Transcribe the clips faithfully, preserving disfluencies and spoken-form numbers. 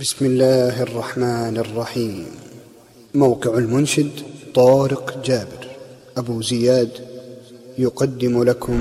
بسم الله الرحمن الرحيم. موقع المنشد طارق جابر أبو زياد يقدم لكم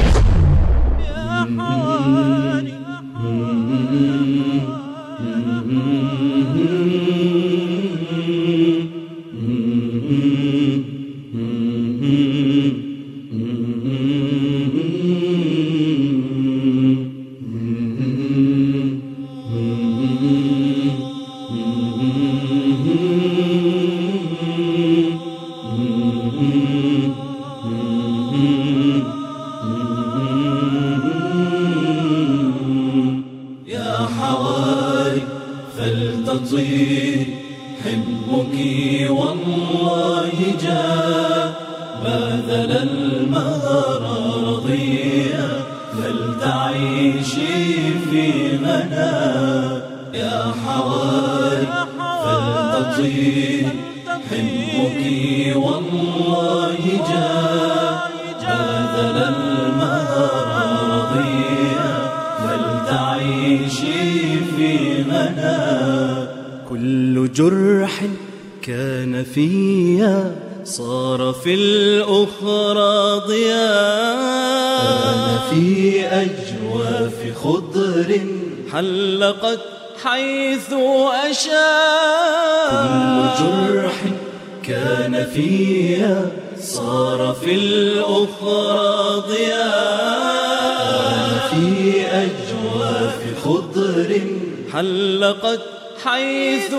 يا حواري فلتطير حبك والله جاء باذل المهر رضيا فلتعيشي في منى. يا حواري فلتطير حبك والله جاء باذل المهر رضيا فلتعيشي في منى. كل جرح كان فيا صار في الأخرى ضياء، كان في أجواف خضر حلقت حيث أشاء. كل جرح كان فيا صار في الأخرى ضياء، في أجواف خضر حلقت حيث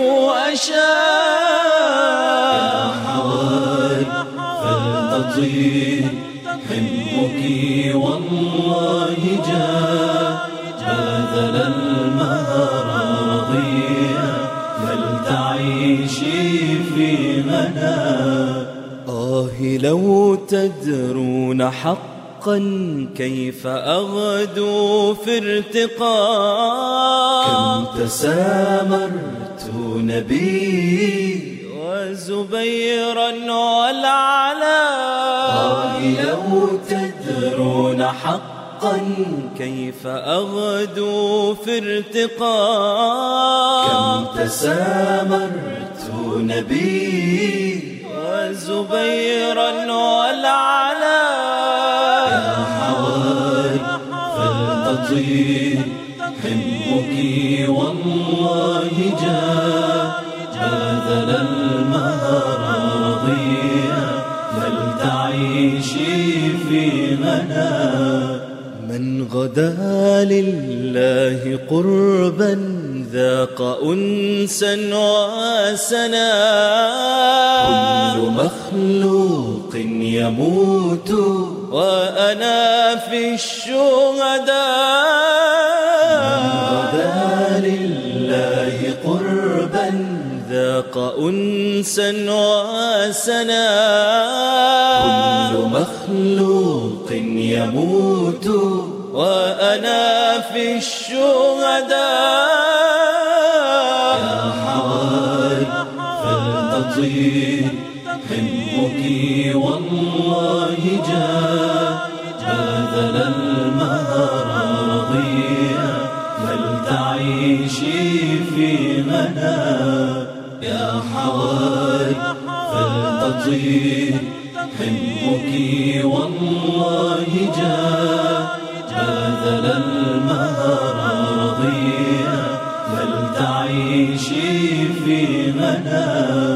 أشاء. يا حواري فلتطير حبك والله جاء باذل المهر رضيا فلتعيشي في منى. آه لو تدرون حقا كيف أغدو في ارتقاء، كم تسامرت نبي وزبيرا والعلاء. آه لو تدرون حقا كيف أغدو في ارتقاء، كم تسامرت نبي وزبيرا والعلاء. يا حواري فلتطير حبك والله جاء باذل المهر رضيا فلتعيشي في منى. من غدا لله قربا ذاق أنسا وسنا. كل مخلوق يموت وأنا في الشهداء. من غدا لله قربا ذاق أنسا وسنا. كل مخلوق يموت وأنا في الشهداء. يا حواري فلتطير حبك والله جاء باذل المهر رضيا فلتعيشي في منى. يا حواري فلتطير حبك والله جاء باذل المهر رضيا فلتعيشي في منى.